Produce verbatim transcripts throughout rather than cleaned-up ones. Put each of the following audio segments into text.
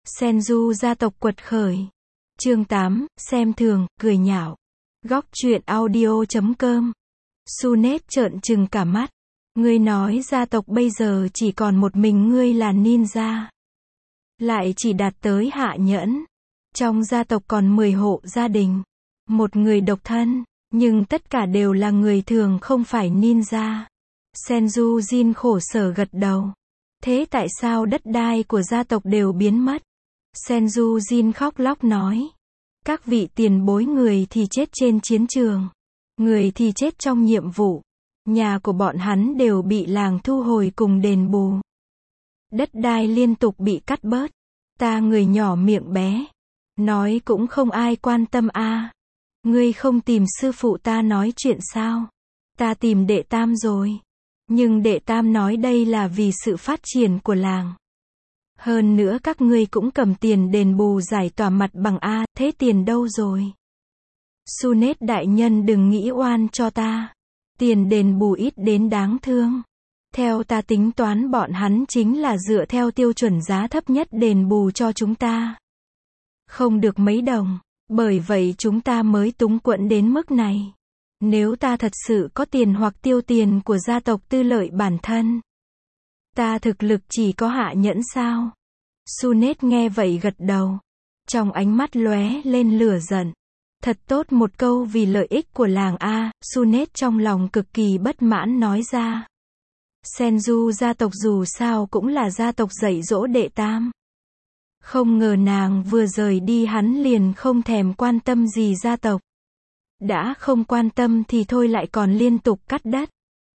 Senju gia tộc quật khởi. Chương tám, xem thường, cười nhạo. Góc truyện audio chấm com. Sunet trợn trừng cả mắt. Ngươi nói gia tộc bây giờ chỉ còn một mình ngươi là ninja. Lại chỉ đạt tới hạ nhẫn. Trong gia tộc còn mười hộ gia đình. Một người độc thân, nhưng tất cả đều là người thường không phải ninja. Senju Jin khổ sở gật đầu. Thế tại sao đất đai của gia tộc đều biến mất? Senju Jin khóc lóc nói. Các vị tiền bối người thì chết trên chiến trường. Người thì chết trong nhiệm vụ. Nhà của bọn hắn đều bị làng thu hồi cùng đền bù. Đất đai liên tục bị cắt bớt. Ta người nhỏ miệng bé. Nói cũng không ai quan tâm a. À. Ngươi không tìm sư phụ ta nói chuyện sao? Ta tìm đệ tam rồi. Nhưng đệ tam nói đây là vì sự phát triển của làng. Hơn nữa các ngươi cũng cầm tiền đền bù giải tỏa mặt bằng a, thế tiền đâu rồi? Sunet đại nhân đừng nghĩ oan cho ta. Tiền đền bù ít đến đáng thương. Theo ta tính toán bọn hắn chính là dựa theo tiêu chuẩn giá thấp nhất đền bù cho chúng ta. Không được mấy đồng, bởi vậy chúng ta mới túng quẫn đến mức này. Nếu ta thật sự có tiền hoặc tiêu tiền của gia tộc tư lợi bản thân. Ta thực lực chỉ có hạ nhẫn sao? Sunet nghe vậy gật đầu. Trong ánh mắt lóe lên lửa giận. Thật tốt một câu vì lợi ích của làng A, Sunet trong lòng cực kỳ bất mãn nói ra. Senju gia tộc dù sao cũng là gia tộc dạy dỗ đệ tam. Không ngờ nàng vừa rời đi hắn liền không thèm quan tâm gì gia tộc. Đã không quan tâm thì thôi lại còn liên tục cắt đất.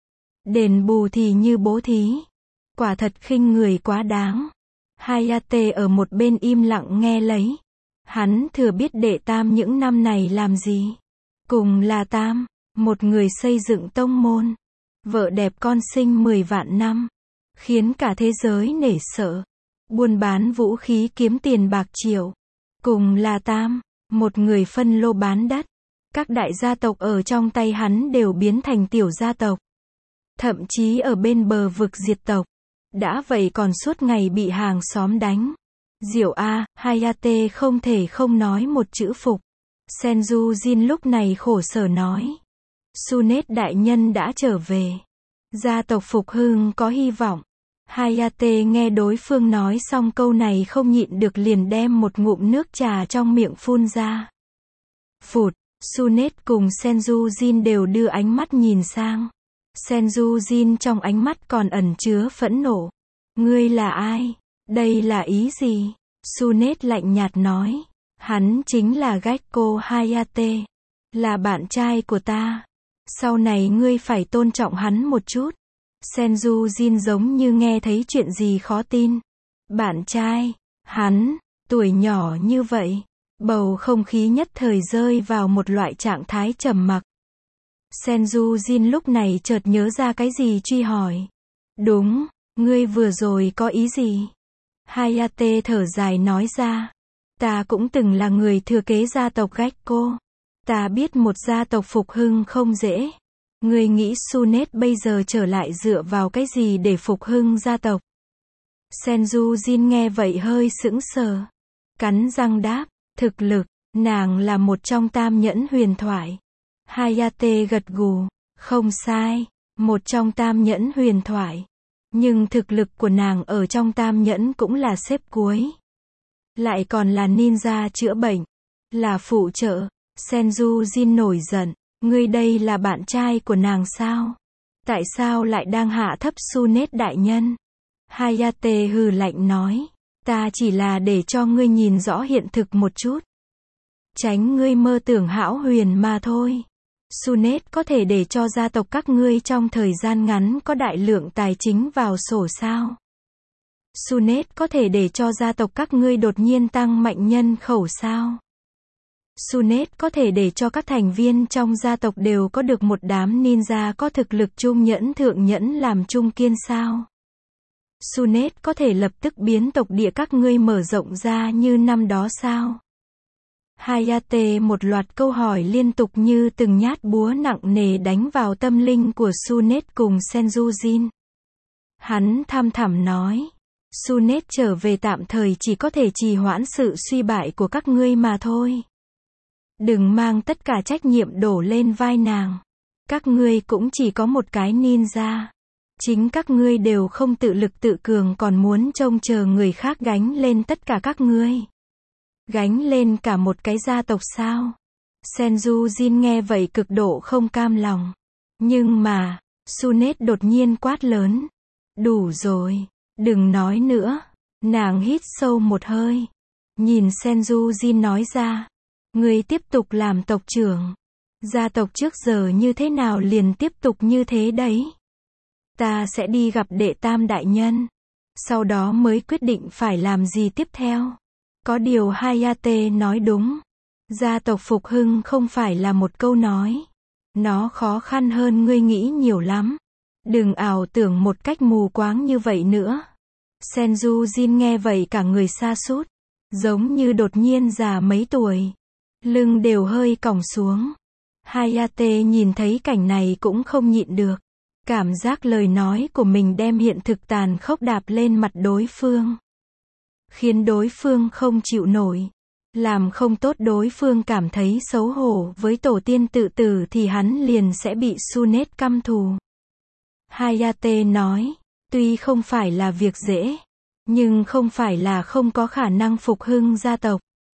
Đền bù thì như bố thí. Quả thật khinh người quá đáng. Hayate ở một bên im lặng nghe lấy. Hắn thừa biết đệ tam những năm này làm gì. Cùng là tam, một người xây dựng tông môn. Vợ đẹp con sinh mười vạn năm. Khiến cả thế giới nể sợ. Buôn bán vũ khí kiếm tiền bạc triệu. Cùng là tam, một người phân lô bán đất. Các đại gia tộc ở trong tay hắn đều biến thành tiểu gia tộc. Thậm chí ở bên bờ vực diệt tộc. Đã vậy còn suốt ngày bị hàng xóm đánh. Diệu a, Hayate không thể không nói một chữ phục. Senju Jin lúc này khổ sở nói. Sunet đại nhân đã trở về. Gia tộc phục hưng có hy vọng. Hayate nghe đối phương nói xong câu này không nhịn được liền đem một ngụm nước trà trong miệng phun ra. Phụt, Sunet cùng Senju Jin đều đưa ánh mắt nhìn sang. Senju Jin trong ánh mắt còn ẩn chứa phẫn nộ. Ngươi là ai? Đây là ý gì? Sunet lạnh nhạt nói. Hắn chính là Gekko Hayate. Là bạn trai của ta. Sau này ngươi phải tôn trọng hắn một chút. Senju Jin giống như nghe thấy chuyện gì khó tin. Bạn trai? Hắn? Tuổi nhỏ như vậy. Bầu không khí nhất thời rơi vào một loại trạng thái trầm mặc. Senju Jin lúc này chợt nhớ ra cái gì truy hỏi. Đúng, ngươi vừa rồi có ý gì? Hayate thở dài nói ra. Ta cũng từng là người thừa kế gia tộc Gekko. Ta biết một gia tộc phục hưng không dễ. Ngươi nghĩ Sunet bây giờ trở lại dựa vào cái gì để phục hưng gia tộc? Senju Jin nghe vậy hơi sững sờ. Cắn răng đáp, thực lực, nàng là một trong tam nhẫn huyền thoại. Hayate gật gù, không sai, một trong tam nhẫn huyền thoại. Nhưng thực lực của nàng ở trong tam nhẫn cũng là xếp cuối. Lại còn là ninja chữa bệnh. Là phụ trợ. Senju Jin nổi giận. Ngươi đây là bạn trai của nàng sao? Tại sao lại đang hạ thấp Sunet đại nhân? Hayate hừ lạnh nói. Ta chỉ là để cho ngươi nhìn rõ hiện thực một chút. Tránh ngươi mơ tưởng hão huyền mà thôi. Sunet có thể để cho gia tộc các ngươi trong thời gian ngắn có đại lượng tài chính vào sổ sao? Sunet có thể để cho gia tộc các ngươi đột nhiên tăng mạnh nhân khẩu sao? Sunet có thể để cho các thành viên trong gia tộc đều có được một đám ninja có thực lực trung nhẫn thượng nhẫn làm trung kiên sao? Sunet có thể lập tức biến tộc địa các ngươi mở rộng ra như năm đó sao? Hayate một loạt câu hỏi liên tục như từng nhát búa nặng nề đánh vào tâm linh của Sunet cùng Senju Jin. Hắn tham thẳm nói. Sunet trở về tạm thời chỉ có thể trì hoãn sự suy bại của các ngươi mà thôi. Đừng mang tất cả trách nhiệm đổ lên vai nàng. Các ngươi cũng chỉ có một cái ninja. Chính các ngươi đều không tự lực tự cường còn muốn trông chờ người khác gánh lên tất cả các ngươi. Gánh lên cả một cái gia tộc sao? Senju Jin nghe vậy cực độ không cam lòng. Nhưng mà, Sunet đột nhiên quát lớn. Đủ rồi, đừng nói nữa. Nàng hít sâu một hơi. Nhìn Senju Jin nói ra. Ngươi tiếp tục làm tộc trưởng. Gia tộc trước giờ như thế nào liền tiếp tục như thế đấy. Ta sẽ đi gặp đệ tam đại nhân. Sau đó mới quyết định phải làm gì tiếp theo. Có điều Hayate nói đúng. Gia tộc phục hưng không phải là một câu nói. Nó khó khăn hơn ngươi nghĩ nhiều lắm. Đừng ảo tưởng một cách mù quáng như vậy nữa. Senju Jin nghe vậy cả người sa sút. Giống như đột nhiên già mấy tuổi. Lưng đều hơi còng xuống. Hayate nhìn thấy cảnh này cũng không nhịn được. Cảm giác lời nói của mình đem hiện thực tàn khốc đạp lên mặt đối phương. Khiến đối phương không chịu nổi. Làm không tốt đối phương cảm thấy xấu hổ với tổ tiên tự tử thì hắn liền sẽ bị Sunet căm thù. Hayate nói, tuy không phải là việc dễ, nhưng không phải là không có khả năng phục hưng gia tộc.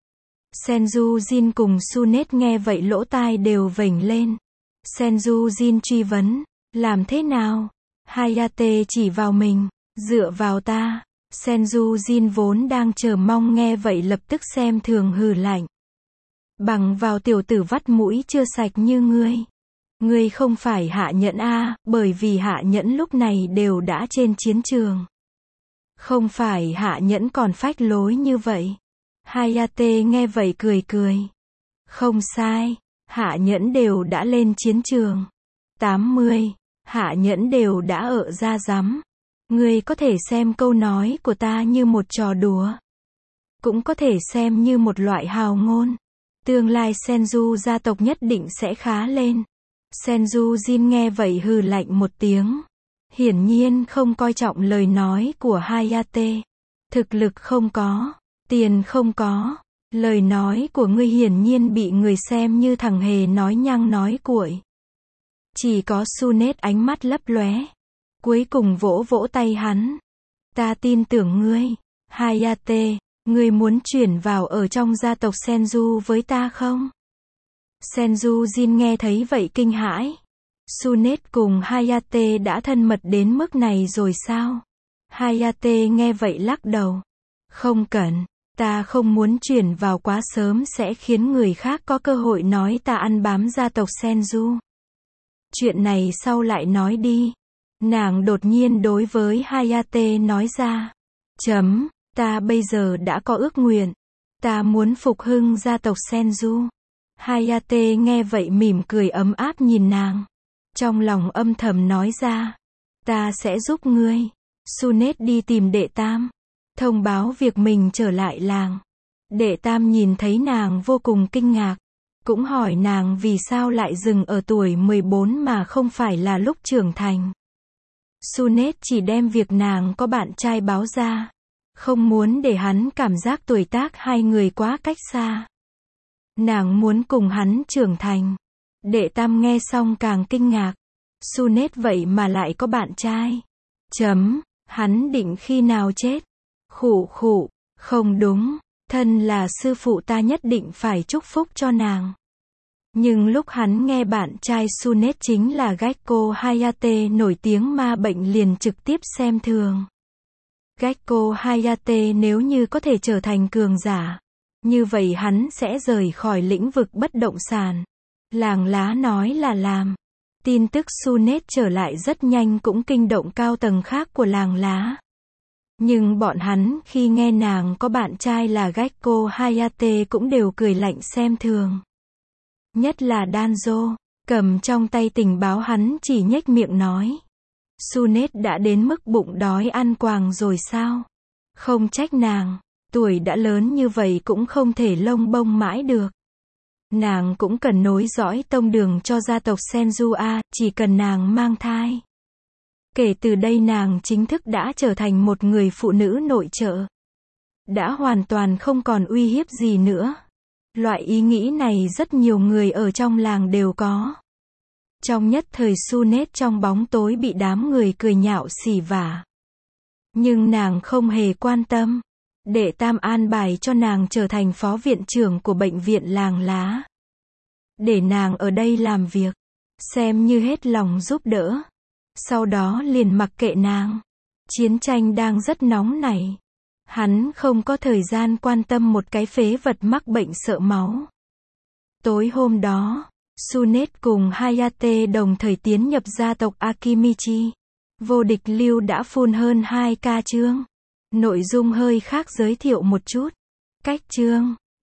Senju Jin cùng Sunet nghe vậy lỗ tai đều vểnh lên. Senju Jin truy vấn, làm thế nào? Hayate chỉ vào mình, dựa vào ta. Senju Jin vốn đang chờ mong nghe vậy lập tức xem thường hừ lạnh. Bằng vào tiểu tử vắt mũi chưa sạch như ngươi. Ngươi không phải hạ nhẫn a, bởi vì hạ nhẫn lúc này đều đã trên chiến trường. Không phải hạ nhẫn còn phách lối như vậy. Hayate nghe vậy cười cười. Không sai, hạ nhẫn đều đã lên chiến trường. tám mươi, hạ nhẫn đều đã ở ra rắm. Ngươi có thể xem câu nói của ta như một trò đùa. Cũng có thể xem như một loại hào ngôn. Tương lai Senju gia tộc nhất định sẽ khá lên. Senju Jin nghe vậy hừ lạnh một tiếng. Hiển nhiên không coi trọng lời nói của Hayate. Thực lực không có, tiền không có. Lời nói của ngươi hiển nhiên bị người xem như thằng hề nói nhăng nói cuội. Chỉ có Sunet ánh mắt lấp lóe. Cuối cùng vỗ vỗ tay hắn. Ta tin tưởng ngươi. Hayate, ngươi muốn chuyển vào ở trong gia tộc Senju với ta không? Senju Jin nghe thấy vậy kinh hãi. Sunet cùng Hayate đã thân mật đến mức này rồi sao? Hayate nghe vậy lắc đầu. Không cần, ta không muốn chuyển vào quá sớm sẽ khiến người khác có cơ hội nói ta ăn bám gia tộc Senju. Chuyện này sau lại nói đi. Nàng đột nhiên đối với Hayate nói ra. Chấm, ta bây giờ đã có ước nguyện. Ta muốn phục hưng gia tộc Senju. Hayate nghe vậy mỉm cười ấm áp nhìn nàng. Trong lòng âm thầm nói ra. Ta sẽ giúp ngươi. Sunet đi tìm đệ tam. Thông báo việc mình trở lại làng. Đệ tam nhìn thấy nàng vô cùng kinh ngạc. Cũng hỏi nàng vì sao lại dừng ở tuổi mười bốn mà không phải là lúc trưởng thành. Sunet chỉ đem việc nàng có bạn trai báo ra. Không muốn để hắn cảm giác tuổi tác hai người quá cách xa. Nàng muốn cùng hắn trưởng thành. Đệ tam nghe xong càng kinh ngạc. Sunet vậy mà lại có bạn trai. Chấm, hắn định khi nào chết? Khụ khụ, không đúng. Thân là sư phụ ta nhất định phải chúc phúc cho nàng. Nhưng lúc hắn nghe bạn trai Sunet chính là Gekko Hayate nổi tiếng ma bệnh liền trực tiếp xem thường. Gekko Hayate nếu như có thể trở thành cường giả, như vậy hắn sẽ rời khỏi lĩnh vực bất động sản. Làng lá nói là làm. Tin tức Sunet trở lại rất nhanh cũng kinh động cao tầng khác của làng lá. Nhưng bọn hắn khi nghe nàng có bạn trai là Gekko Hayate cũng đều cười lạnh xem thường. Nhất là Danzo, cầm trong tay tình báo hắn chỉ nhếch miệng nói. Sunet đã đến mức bụng đói ăn quàng rồi sao? Không trách nàng, tuổi đã lớn như vậy cũng không thể lông bông mãi được. Nàng cũng cần nối dõi tông đường cho gia tộc Senju a, chỉ cần nàng mang thai. Kể từ đây nàng chính thức đã trở thành một người phụ nữ nội trợ. Đã hoàn toàn không còn uy hiếp gì nữa. Loại ý nghĩ này rất nhiều người ở trong làng đều có. Trong nhất thời Sunet trong bóng tối bị đám người cười nhạo xỉ vả. Nhưng nàng không hề quan tâm. Đệ Tam an bài cho nàng trở thành phó viện trưởng của bệnh viện làng lá. Để nàng ở đây làm việc. Xem như hết lòng giúp đỡ. Sau đó liền mặc kệ nàng. Chiến tranh đang rất nóng nảy. Hắn không có thời gian quan tâm một cái phế vật mắc bệnh sợ máu. Tối hôm đó, Sunet cùng Hayate đồng thời tiến nhập gia tộc Akimichi. Vô địch lưu đã phun hơn hai ca chương. Nội dung hơi khác giới thiệu một chút. Cách chương